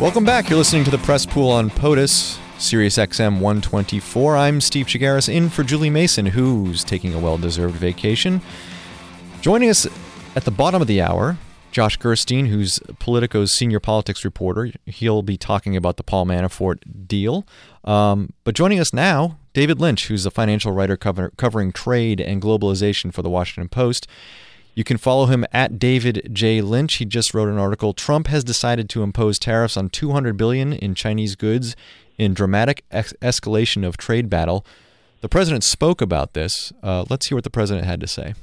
Welcome back. You're listening to the Press Pool on POTUS, Sirius XM 124. I'm Steve Chigaris, in for Julie Mason, who's taking a well-deserved vacation. Joining us at the bottom of the hour, Josh Gerstein, who's Politico's senior politics reporter. He'll be talking about the Paul Manafort deal. But joining us now, David Lynch, who's a financial writer covering trade and globalization for the Washington Post. You can follow him at David J. Lynch. He just wrote an article. Trump has decided to impose tariffs on $200 billion in Chinese goods in dramatic escalation of trade battle. The president spoke about this. Let's hear what the president had to say.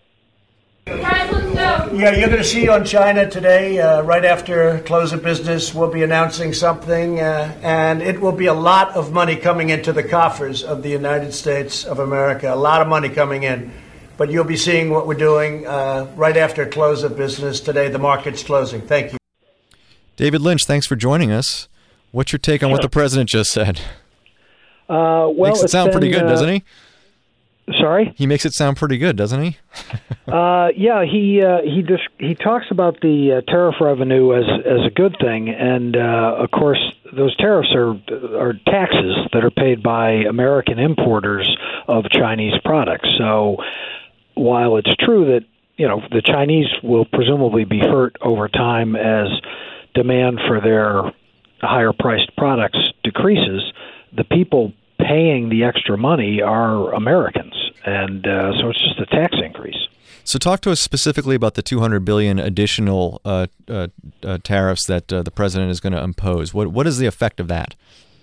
Yeah, you're going to see on China today, right after close of business, we'll be announcing something, and it will be a lot of money coming into the coffers of the United States of America, a lot of money coming in. But you'll be seeing what we're doing right after close of business today. The market's closing. Thank you. David Lynch, thanks for joining us. What's your take on what the president just said? Makes it sound pretty good, doesn't he? Sorry? He makes it sound pretty good, doesn't he? Yeah, he talks about the tariff revenue as a good thing, and of course those tariffs are taxes that are paid by American importers of Chinese products. So while it's true that the Chinese will presumably be hurt over time as demand for their higher priced products decreases, the people paying the extra money are Americans, and so it's just a tax increase. So talk to us specifically about the $200 billion additional tariffs that the president is going to impose. What is the effect of that?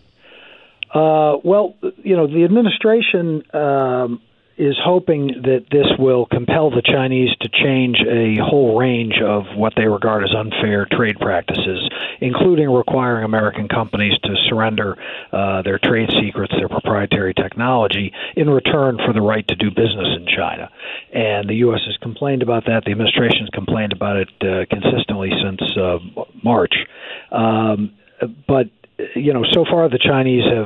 Well, the administration is hoping that this will compel the Chinese to change a whole range of what they regard as unfair trade practices, including requiring American companies to surrender their trade secrets, their proprietary technology, in return for the right to do business in China. And the U.S. has complained about that. The administration has complained about it consistently since March. But so far the Chinese have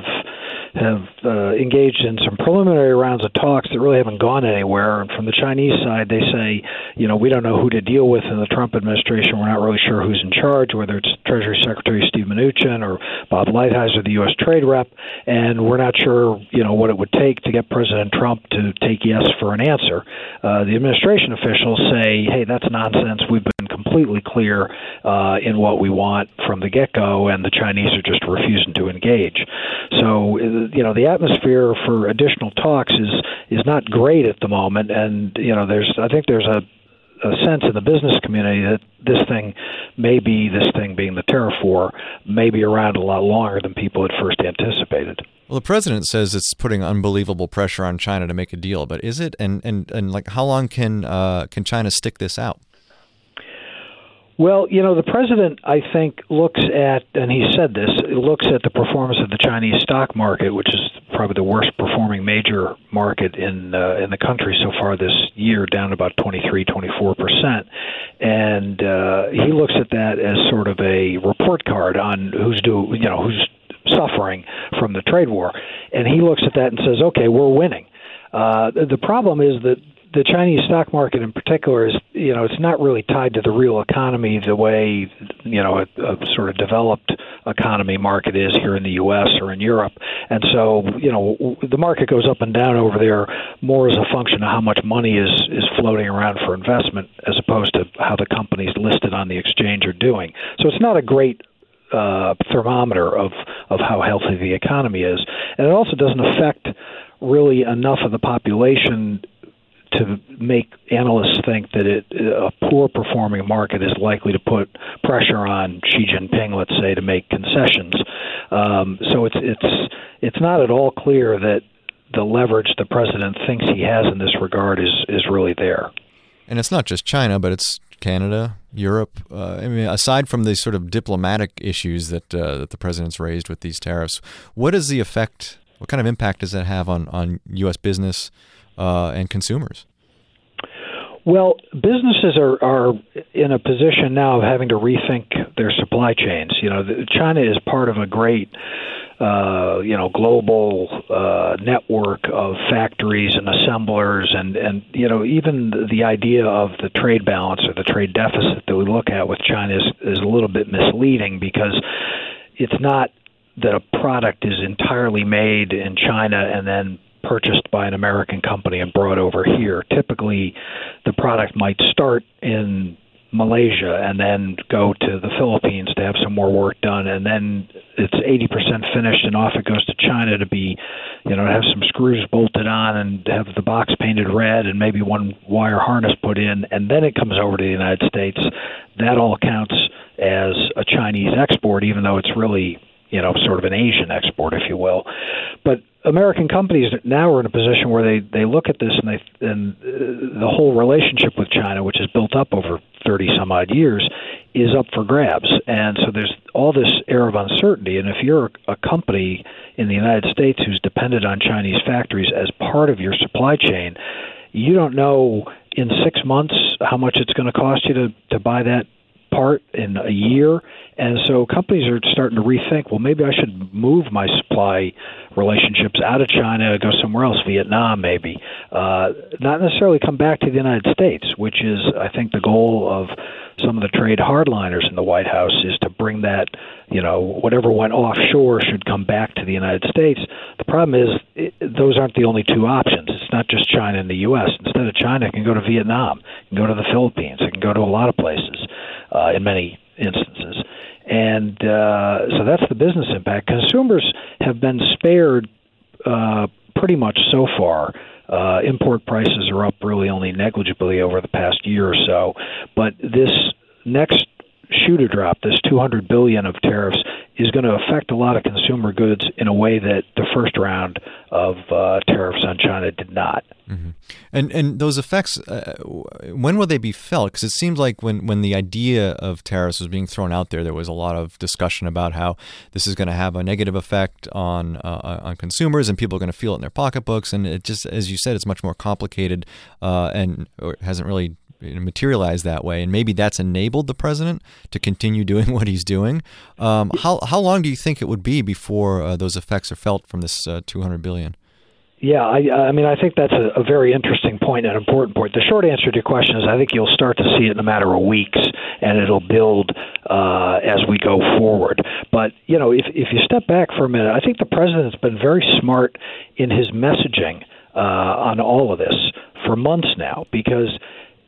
engaged in some preliminary rounds of talks that really haven't gone anywhere. And from the Chinese side, they say, we don't know who to deal with in the Trump administration. We're not really sure who's in charge, whether it's Treasury Secretary Steve Mnuchin or Bob Lighthizer, the U.S. trade rep. And we're not sure, what it would take to get President Trump to take yes for an answer. The administration officials say, hey, that's nonsense. We've been completely clear in what we want from the get-go, and the Chinese are just refusing to engage. So, the atmosphere for additional talks is not great at the moment, and I think there's a sense in the business community that this thing being the tariff war, may be around a lot longer than people had first anticipated. Well, the president says it's putting unbelievable pressure on China to make a deal, but is it? And like, how long can China stick this out? Well, the president, I think, looks at, and he said this, looks at the performance of the Chinese stock market, which is probably the worst performing major market in the country so far this year, down about 23-24%. And he looks at that as sort of a report card on who's suffering from the trade war. And he looks at that and says, okay, we're winning. The problem is that the Chinese stock market in particular is, it's not really tied to the real economy the way, a sort of developed economy market is here in the U.S. or in Europe. And so, the market goes up and down over there more as a function of how much money is floating around for investment as opposed to how the companies listed on the exchange are doing. So it's not a great thermometer of how healthy the economy is. And it also doesn't affect really enough of the population to make analysts think that a poor-performing market is likely to put pressure on Xi Jinping, let's say, to make concessions. So it's not at all clear that the leverage the president thinks he has in this regard is really there. And it's not just China, but it's Canada, Europe. Aside from the sort of diplomatic issues that the president's raised with these tariffs, what is the effect? What kind of impact does that have on U.S. business and consumers? Well, businesses are in a position now of having to rethink their supply chains. China is part of a great, global network of factories and assemblers, and even the idea of the trade balance or the trade deficit that we look at with China is a little bit misleading because it's not that a product is entirely made in China and then purchased by an American company and brought over here. Typically, the product might start in Malaysia and then go to the Philippines to have some more work done, and then it's 80% finished and off it goes to China to be, to have some screws bolted on and have the box painted red and maybe one wire harness put in, and then it comes over to the United States. That all counts as a Chinese export, even though it's really, sort of an Asian export, if you will. But American companies now are in a position where they look at this and the whole relationship with China, which is built up over 30 some odd years, is up for grabs. And so there's all this air of uncertainty. And if you're a company in the United States who's dependent on Chinese factories as part of your supply chain, you don't know in 6 months how much it's going to cost you to buy that part in a year. And so companies are starting to rethink, well, maybe I should move my supply relationships out of China, go somewhere else, Vietnam maybe, not necessarily come back to the United States, which is, I think, the goal of some of the trade hardliners in the White House, is to bring that, whatever went offshore should come back to the United States. The problem is those aren't the only two options. It's not just China and the U.S. Instead of China, it can go to Vietnam, it can go to the Philippines, it can go to a lot of places in many instances. And so that's the business impact. Consumers have been spared pretty much so far. Import prices are up really only negligibly over the past year or so. But this next shoe to drop, this $200 billion of tariffs, is going to affect a lot of consumer goods in a way that the first round of tariffs on China did not. Mm-hmm. And those effects, when will they be felt? Because it seems like when the idea of tariffs was being thrown out there was a lot of discussion about how this is going to have a negative effect on consumers, and people are going to feel it in their pocketbooks. And it just, as you said, it's much more complicated and hasn't really materialized that way. And maybe that's enabled the president to continue doing what he's doing. How long do you think it would be before those effects are felt from this $200 billion? Yeah, I mean, I think that's a very interesting point, an important point. The short answer to your question is I think you'll start to see it in a matter of weeks, and it'll build as we go forward. But, if you step back for a minute, I think the president's been very smart in his messaging on all of this for months now, because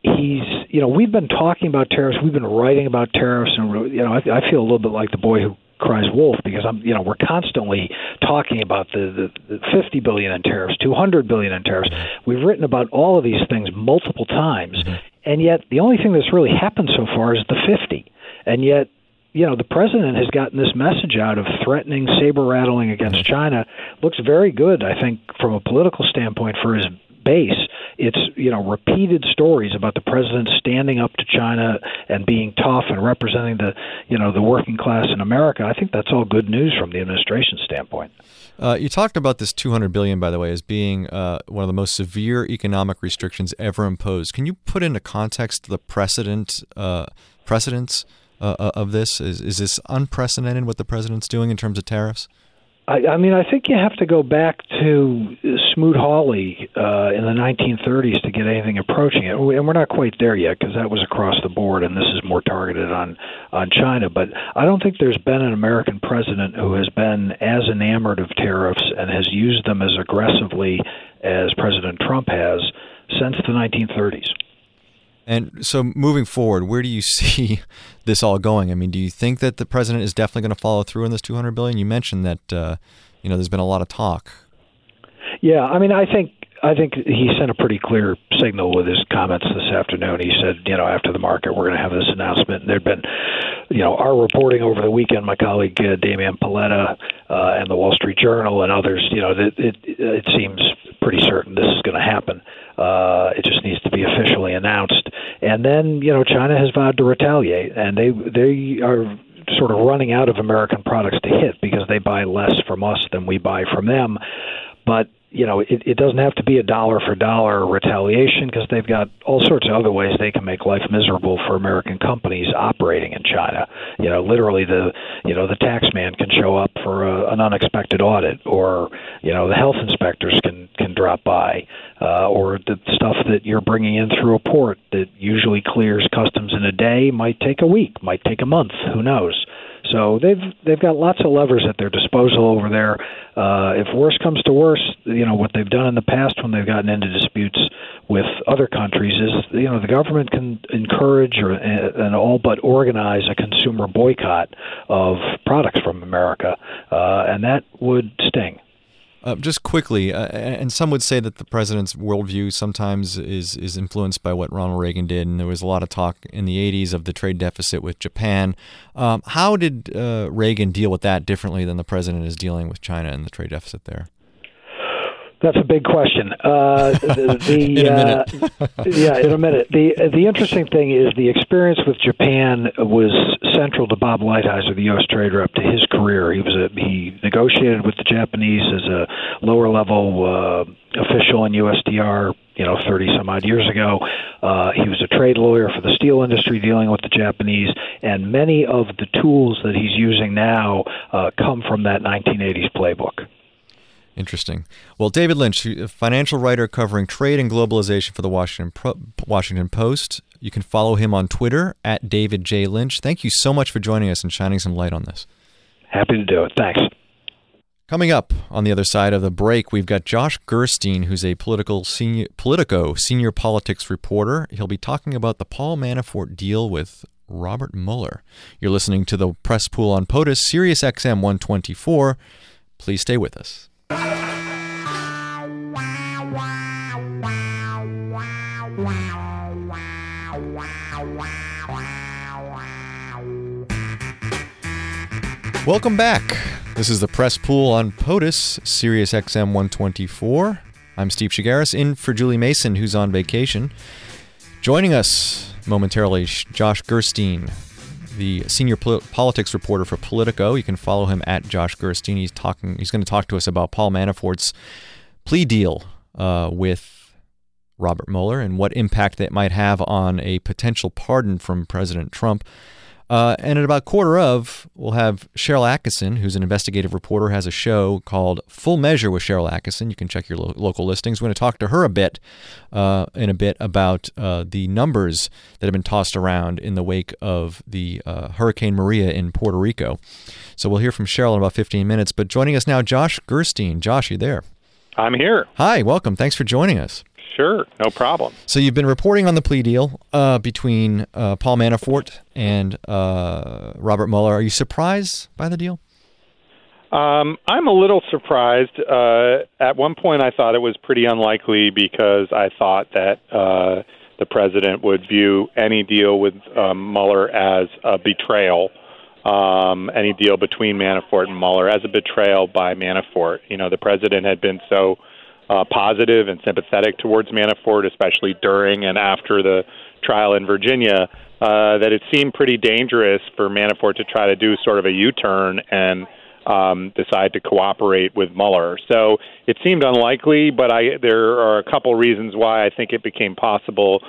we've been talking about tariffs, we've been writing about tariffs, and, I feel a little bit like the boy who cries wolf, because we're constantly talking about the $50 billion in tariffs, $200 billion in tariffs. We've written about all of these things multiple times, and yet the only thing that's really happened so far is the 50. And yet, the president has gotten this message out of threatening, saber-rattling against China. Looks very good, I think, from a political standpoint for his base. It's, repeated stories about the president standing up to China and being tough and representing the working class in America. I think that's all good news from the administration standpoint. You talked about this $200 billion, by the way, as being one of the most severe economic restrictions ever imposed. Can you put into context the precedents of this? Is this unprecedented what the president's doing in terms of tariffs? I mean, I think you have to go back to Smoot-Hawley in the 1930s to get anything approaching it. And we're not quite there yet, because that was across the board, and this is more targeted on China. But I don't think there's been an American president who has been as enamored of tariffs and has used them as aggressively as President Trump has since the 1930s. And so moving forward, where do you see this all going? I mean, do you think that the president is definitely going to follow through on this $200 billion? You mentioned that, there's been a lot of talk. Yeah, I mean, I think he sent a pretty clear signal with his comments this afternoon. He said, after the market, we're going to have this announcement. And there'd been, our reporting over the weekend, my colleague Damian Paletta and the Wall Street Journal and others, it seems pretty certain this is going to happen. It just needs to be officially announced. And then, China has vowed to retaliate, and they are sort of running out of American products to hit because they buy less from us than we buy from them. But it doesn't have to be a dollar for dollar retaliation, because they've got all sorts of other ways they can make life miserable for American companies operating in China. Literally the tax man can show up for an unexpected audit, or, the health inspectors can drop by, or the stuff that you're bringing in through a port that usually clears customs in a day might take a week, might take a month, who knows? So they've got lots of levers at their disposal over there. If worse comes to worse, what they've done in the past when they've gotten into disputes with other countries is, the government can encourage and all but organize a consumer boycott of products from America, and that would sting. Just quickly, and some would say that the president's worldview sometimes is influenced by what Ronald Reagan did, and there was a lot of talk in the 80s of the trade deficit with Japan. How did Reagan deal with that differently than the president is dealing with China and the trade deficit there? That's a big question. In a minute. Yeah, in a minute. The interesting thing is the experience with Japan was central to Bob Lighthizer, the U.S. trade rep, to his career. He negotiated with the Japanese as a lower level official in USTR, 30 some odd years ago. He was a trade lawyer for the steel industry dealing with the Japanese, and many of the tools that he's using now come from that 1980s playbook. Interesting. Well, David Lynch, a financial writer covering trade and globalization for the Washington Post. You can follow him on Twitter at David J. Lynch. Thank you so much for joining us and shining some light on this. Happy to do it. Thanks. Coming up on the other side of the break, we've got Josh Gerstein, who's a Politico senior politics reporter. He'll be talking about the Paul Manafort deal with Robert Mueller. You're listening to the Press Pool on POTUS, Sirius XM 124. Please stay with us. Welcome back. This is the Press Pool on POTUS, Sirius XM 124. I'm Steve Chigaris, in for Julie Mason, who's on vacation. Joining us momentarily, Josh Gerstein, the senior politics reporter for Politico. You can follow him at Josh Gerstein. He's going to talk to us about Paul Manafort's plea deal with Robert Mueller and what impact that might have on a potential pardon from President Trump. And at about quarter of, we'll have Sharyl Attkisson, who's an investigative reporter, has a show called Full Measure with Sharyl Attkisson. You can check your local listings. We're going to talk to her in a bit about the numbers that have been tossed around in the wake of the Hurricane Maria in Puerto Rico. So we'll hear from Sharyl in about 15 minutes. But joining us now, Josh Gerstein. Josh, you there? I'm here. Hi, welcome. Thanks for joining us. Sure, no problem. So you've been reporting on the plea deal between Paul Manafort and Robert Mueller. Are you surprised by the deal? I'm a little surprised. At one point, I thought it was pretty unlikely because I thought that the president would view any deal with Mueller as a betrayal, any deal between Manafort and Mueller as a betrayal by Manafort. The president had been so positive and sympathetic towards Manafort, especially during and after the trial in Virginia, that it seemed pretty dangerous for Manafort to try to do sort of a U-turn and decide to cooperate with Mueller. So it seemed unlikely, but there are a couple reasons why I think it became possible.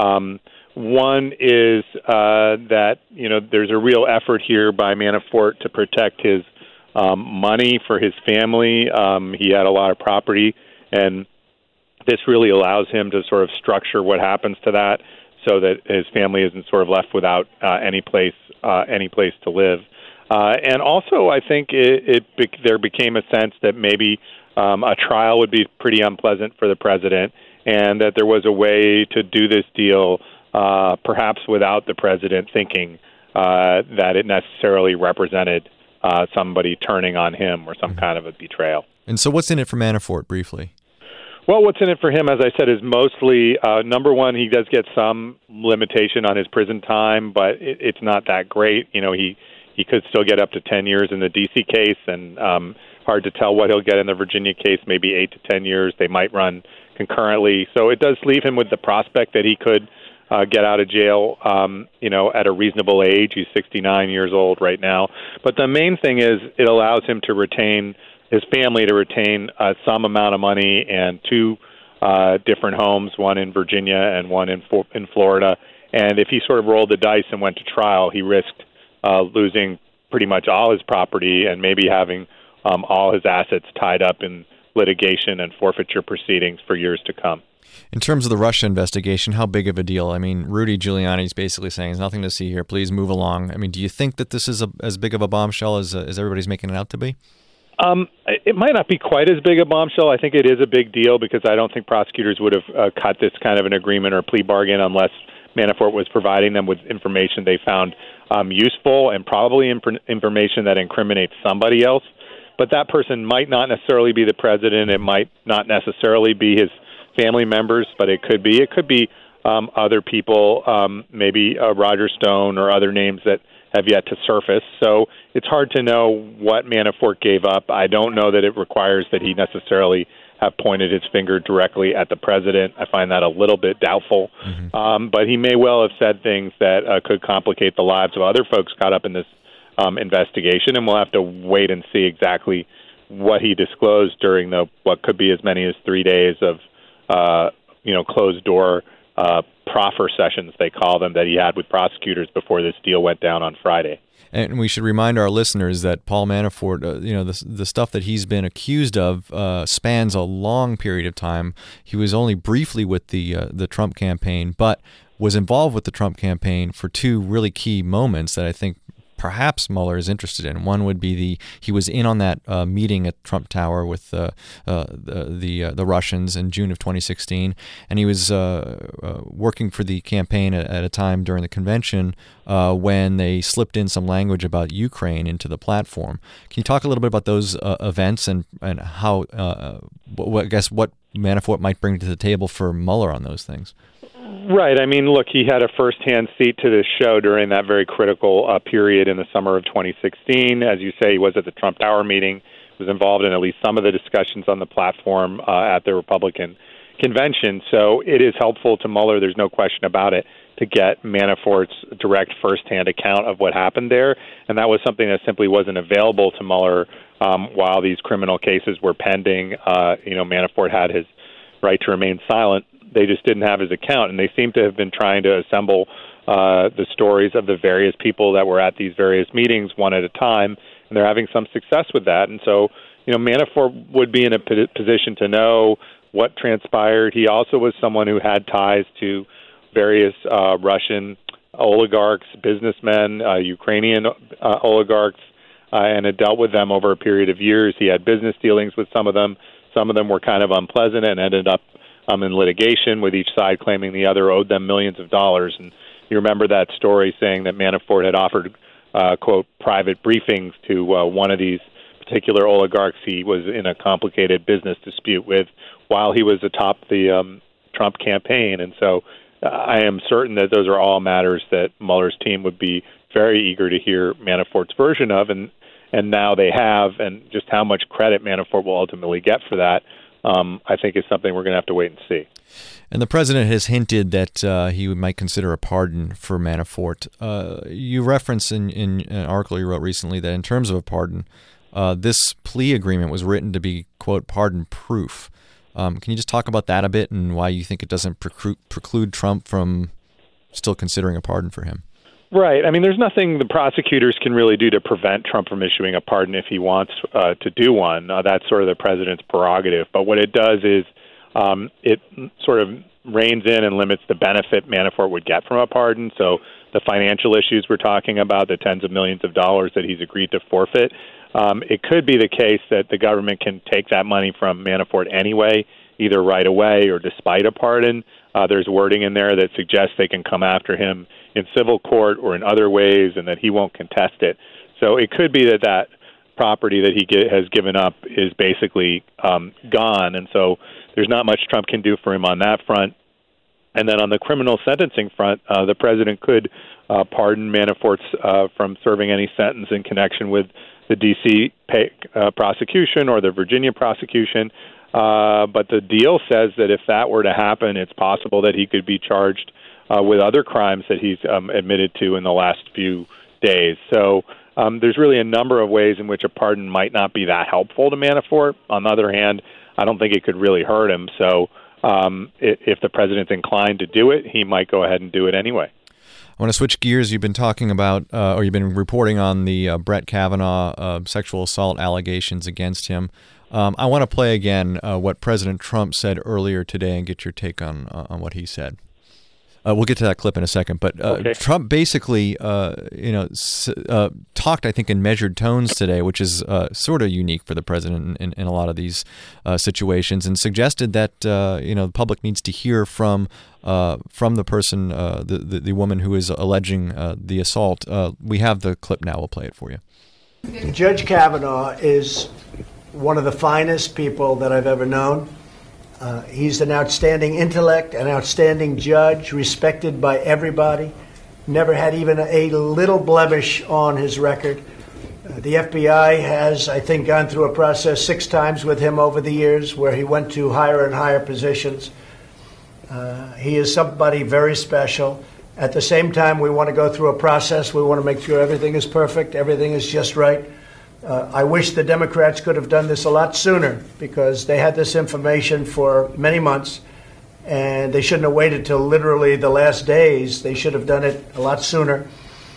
One is that there's a real effort here by Manafort to protect his money for his family. He had a lot of property, and this really allows him to sort of structure what happens to that so that his family isn't sort of left without any place to live. And also, I think there became a sense that maybe a trial would be pretty unpleasant for the president, and that there was a way to do this deal perhaps without the president thinking that it necessarily represented somebody turning on him or some kind of a betrayal. And so what's in it for Manafort, briefly? Well, what's in it for him, as I said, is mostly, number one, he does get some limitation on his prison time, but it's not that great. He could still get up to 10 years in the D.C. case, and hard to tell what he'll get in the Virginia case, maybe 8 to 10 years. They might run concurrently. So it does leave him with the prospect that he could get out of jail, at a reasonable age. He's 69 years old right now. But the main thing is it allows him to retain his family to retain some amount of money and two different homes, one in Virginia and one in Florida. And if he sort of rolled the dice and went to trial, he risked losing pretty much all his property and maybe having all his assets tied up in litigation and forfeiture proceedings for years to come. In terms of the Russia investigation, how big of a deal? I mean, Rudy Giuliani is basically saying there's nothing to see here. Please move along. I mean, do you think that this is as big of a bombshell as everybody's making it out to be? It might not be quite as big a bombshell. I think it is a big deal because I don't think prosecutors would have cut this kind of an agreement or plea bargain unless Manafort was providing them with information they found useful and probably information that incriminates somebody else. But that person might not necessarily be the president. It might not necessarily be his family members, but it could be. It could be other people, maybe Roger Stone or other names that have yet to surface. So it's hard to know what Manafort gave up. I don't know that it requires that he necessarily have pointed his finger directly at the president. I find that a little bit doubtful. But he may well have said things that could complicate the lives of other folks caught up in this investigation, and we'll have to wait and see exactly what he disclosed during what could be as many as 3 days of closed door proffer sessions, they call them, that he had with prosecutors before this deal went down on Friday. And we should remind our listeners that Paul Manafort, the stuff that he's been accused of spans a long period of time. He was only briefly with the Trump campaign, but was involved with the Trump campaign for two really key moments that I think perhaps Mueller is interested in. One would be he was in on that meeting at Trump Tower with the Russians in June of 2016, and he was working for the campaign at a time during the convention when they slipped in some language about Ukraine into the platform. Can you talk a little bit about those events and how what Manafort might bring to the table for Mueller on those things? Right. I mean, look, he had a first-hand seat to this show during that very critical period in the summer of 2016. As you say, he was at the Trump Tower meeting, was involved in at least some of the discussions on the platform at the Republican convention. So it is helpful to Mueller, there's no question about it, to get Manafort's direct first-hand account of what happened there. And that was something that simply wasn't available to Mueller while these criminal cases were pending. Manafort had his right to remain silent. They just didn't have his account, and they seem to have been trying to assemble the stories of the various people that were at these various meetings one at a time, and they're having some success with that. And so, Manafort would be in a position to know what transpired. He also was someone who had ties to various Russian oligarchs, businessmen, Ukrainian oligarchs, and had dealt with them over a period of years. He had business dealings with some of them. Some of them were kind of unpleasant and ended up in litigation, with each side claiming the other owed them millions of dollars. And you remember that story saying that Manafort had offered, quote, private briefings to one of these particular oligarchs he was in a complicated business dispute with while he was atop the Trump campaign. And so I am certain that those are all matters that Mueller's team would be very eager to hear Manafort's version of, and now they have, and just how much credit Manafort will ultimately get for that, I think is something we're going to have to wait and see. And the president has hinted that he might consider a pardon for Manafort. You reference in an article you wrote recently that in terms of a pardon, this plea agreement was written to be, quote, pardon-proof. Can you just talk about that a bit and why you think it doesn't preclude Trump from still considering a pardon for him? Right. I mean, there's nothing the prosecutors can really do to prevent Trump from issuing a pardon if he wants to do one. That's sort of the president's prerogative. But what it does is it sort of reins in and limits the benefit Manafort would get from a pardon. So the financial issues we're talking about, the tens of millions of dollars that he's agreed to forfeit, it could be the case that the government can take that money from Manafort anyway, either right away or despite a pardon. There's wording in there that suggests they can come after him in civil court or in other ways and that he won't contest it. So it could be that property that he has given up is basically gone, and so there's not much Trump can do for him on that front. And then on the criminal sentencing front, the president could pardon Manafort's from serving any sentence in connection with the D.C. prosecution or the Virginia prosecution. But the deal says that if that were to happen, it's possible that he could be charged with other crimes that he's admitted to in the last few days. So there's really a number of ways in which a pardon might not be that helpful to Manafort. On the other hand, I don't think it could really hurt him. So if the president's inclined to do it, he might go ahead and do it anyway. I want to switch gears. You've been talking about, or you've been reporting on the Brett Kavanaugh sexual assault allegations against him. I want to play again what President Trump said earlier today and get your take on what he said. We'll get to that clip in a second, but Okay. Trump basically, talked, I think, in measured tones today, which is sort of unique for the president in a lot of these situations, and suggested that the public needs to hear from the person, the woman who is alleging the assault. We have the clip now. We'll play it for you. Judge Kavanaugh is one of the finest people that I've ever known. He's an outstanding intellect, an outstanding judge, respected by everybody. Never had even a little blemish on his record. The FBI has, I think, gone through a process 6 times with him over the years where he went to higher and higher positions. He is somebody very special. At the same time, we want to go through a process. We want to make sure everything is perfect, everything is just right. I wish the Democrats could have done this a lot sooner because they had this information for many months, and they shouldn't have waited till literally the last days. They should have done it a lot sooner.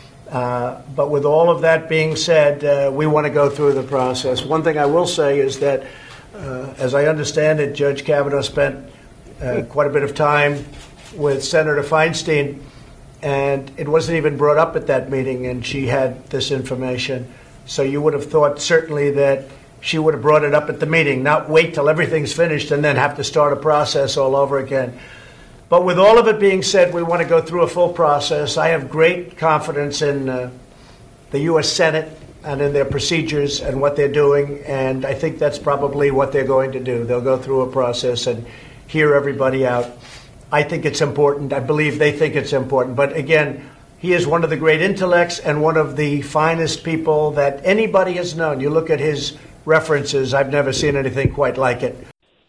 But with all of that being said, we want to go through the process. One thing I will say is that, as I understand it, Judge Kavanaugh spent quite a bit of time with Senator Feinstein, and it wasn't even brought up at that meeting, and she had this information. So you would have thought certainly that she would have brought it up at the meeting, not wait till everything's finished and then have to start a process all over again. But with all of it being said, we want to go through a full process. I have great confidence in the U.S. Senate and in their procedures and what they're doing, and I think that's probably what they're going to do. They'll go through a process and hear everybody out. I think it's important. I believe they think it's important. But again, he is one of the great intellects and one of the finest people that anybody has known. You look at his references, I've never seen anything quite like it.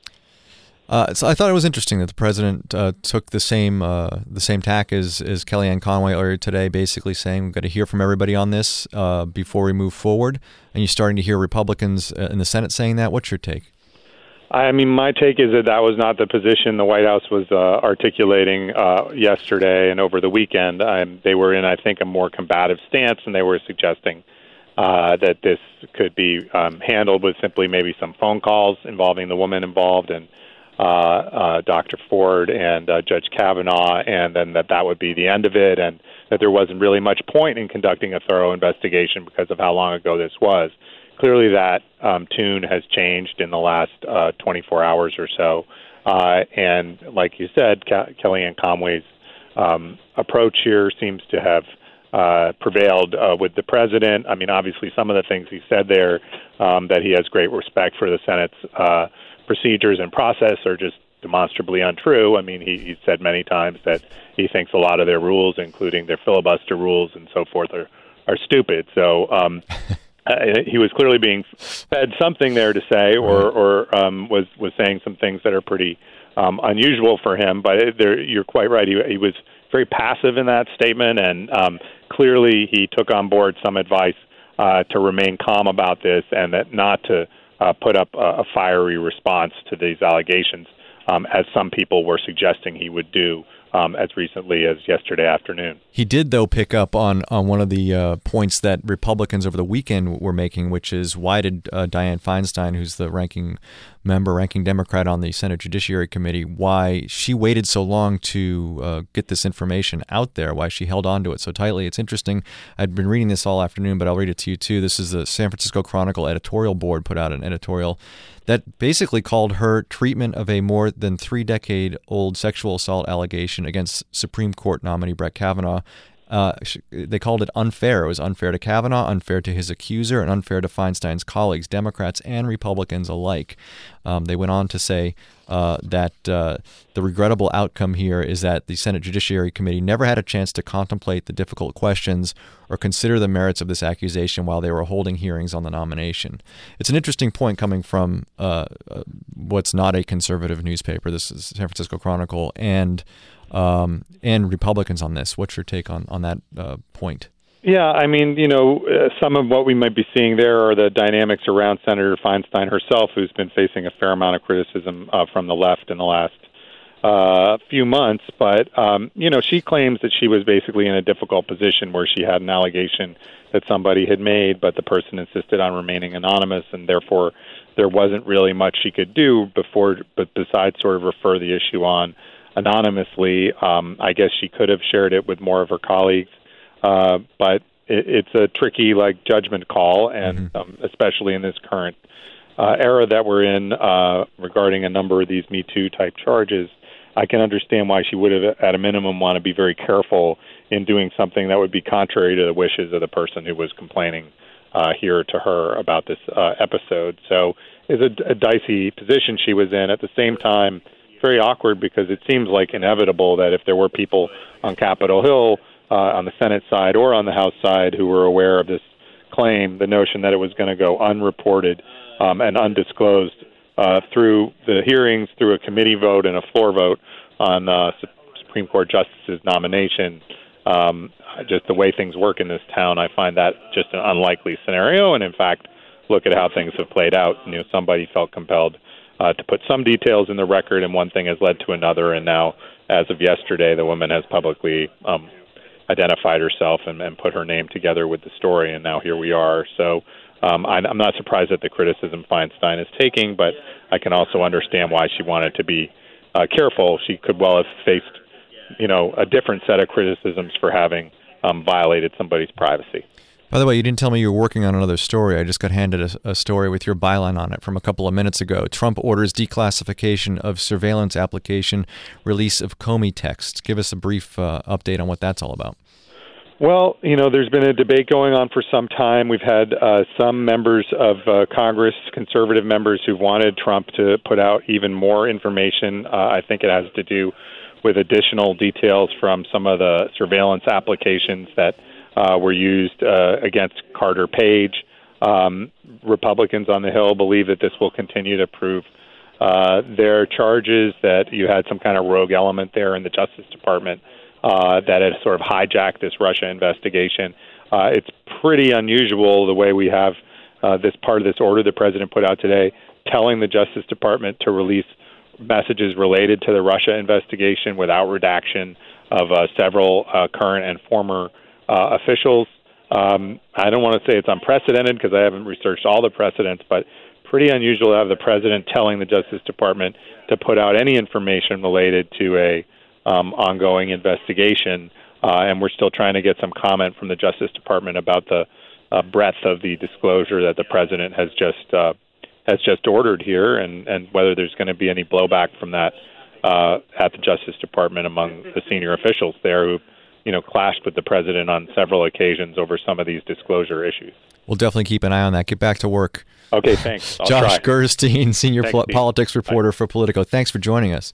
So I thought it was interesting that the president took the same tack as Kellyanne Conway earlier today, basically saying we've got to hear from everybody on this before we move forward. And you're starting to hear Republicans in the Senate saying that. What's your take? I mean, my take is that was not the position the White House was articulating yesterday and over the weekend. They were in, I think, a more combative stance, and they were suggesting that this could be handled with simply maybe some phone calls involving the woman involved and Dr. Ford and Judge Kavanaugh, and then that would be the end of it, and that there wasn't really much point in conducting a thorough investigation because of how long ago this was. Clearly that tune has changed in the last 24 hours or so. And like you said, Kellyanne Conway's approach here seems to have prevailed with the president. I mean, obviously some of the things he said there, that he has great respect for the Senate's procedures and process are just demonstrably untrue. I mean, he said many times that he thinks a lot of their rules, including their filibuster rules and so forth, are stupid. So he was clearly being fed something there to say, or was saying some things that are pretty unusual for him. But you're quite right. He was very passive in that statement, and clearly he took on board some advice to remain calm about this and that not to put up a fiery response to these allegations, as some people were suggesting he would do as recently as yesterday afternoon. He did, though, pick up on one of the points that Republicans over the weekend were making, which is why did Dianne Feinstein, who's the ranking Democrat on the Senate Judiciary Committee, why she waited so long to get this information out there, why she held on to it so tightly. It's interesting. I'd been reading this all afternoon, but I'll read it to you, too. This is the San Francisco Chronicle editorial board put out an editorial that basically called her treatment of a more than 3-decade-old sexual assault allegation against Supreme Court nominee Brett Kavanaugh. They called it unfair. It was unfair to Kavanaugh, unfair to his accuser, and unfair to Feinstein's colleagues, Democrats and Republicans alike. They went on to say that the regrettable outcome here is that the Senate Judiciary Committee never had a chance to contemplate the difficult questions or consider the merits of this accusation while they were holding hearings on the nomination. It's an interesting point coming from what's not a conservative newspaper. This is San Francisco Chronicle and Republicans on this. What's your take on that point? Yeah, I mean, some of what we might be seeing there are the dynamics around Senator Feinstein herself, who's been facing a fair amount of criticism from the left in the last few months. But, she claims that she was basically in a difficult position where she had an allegation that somebody had made, but the person insisted on remaining anonymous, and therefore there wasn't really much she could do besides sort of refer the issue on anonymously. I guess she could have shared it with more of her colleagues, but it's a tricky judgment call, and especially in this current era that we're in regarding a number of these Me Too type charges, I can understand why she would have, at a minimum, want to be very careful in doing something that would be contrary to the wishes of the person who was complaining here to her about this episode. So it's a dicey position she was in. At the same time, very awkward because it seems like inevitable that if there were people on Capitol Hill, on the Senate side or on the House side who were aware of this claim, the notion that it was going to go unreported and undisclosed through the hearings, through a committee vote and a floor vote on Supreme Court Justice's nomination. Just the way things work in this town, I find that just an unlikely scenario. And in fact, look at how things have played out. Somebody felt compelled to put some details in the record, and one thing has led to another. And now, as of yesterday, the woman has publicly identified herself and put her name together with the story, and now here we are. So I'm not surprised at the criticism Feinstein is taking, but I can also understand why she wanted to be careful. She could well have faced, a different set of criticisms for having violated somebody's privacy. By the way, you didn't tell me you were working on another story. I just got handed a story with your byline on it from a couple of minutes ago. Trump orders declassification of surveillance application, release of Comey texts. Give us a brief update on what that's all about. Well, there's been a debate going on for some time. We've had some members of Congress, conservative members, who wanted Trump to put out even more information. I think it has to do with additional details from some of the surveillance applications that were used against Carter Page. Republicans on the Hill believe that this will continue to prove their charges, that you had some kind of rogue element there in the Justice Department that had sort of hijacked this Russia investigation. It's pretty unusual the way we have this part of this order the president put out today, telling the Justice Department to release messages related to the Russia investigation without redaction of several current and former officials. I don't want to say it's unprecedented because I haven't researched all the precedents, but pretty unusual to have the president telling the Justice Department to put out any information related to a ongoing investigation. And we're still trying to get some comment from the Justice Department about the breadth of the disclosure that the president has just ordered here, and whether there's going to be any blowback from that at the Justice Department among the senior officials there who clashed with the president on several occasions over some of these disclosure issues. We'll definitely keep an eye on that. Get back to work. Okay, thanks. Josh Gerstein, senior politics reporter for Politico. Thanks for joining us.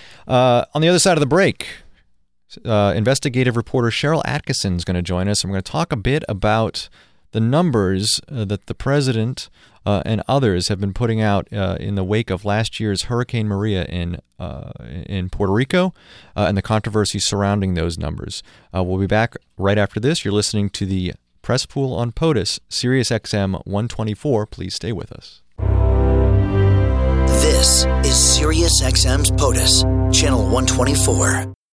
On the other side of the break, investigative reporter Sharyl Attkisson is going to join us, and we're going to talk a bit about the numbers that the president and others have been putting out in the wake of last year's Hurricane Maria in Puerto Rico and the controversy surrounding those numbers. We'll be back right after this. You're listening to the Press Pool on POTUS, Sirius XM 124. Please stay with us. This is Sirius XM's POTUS, Channel 124.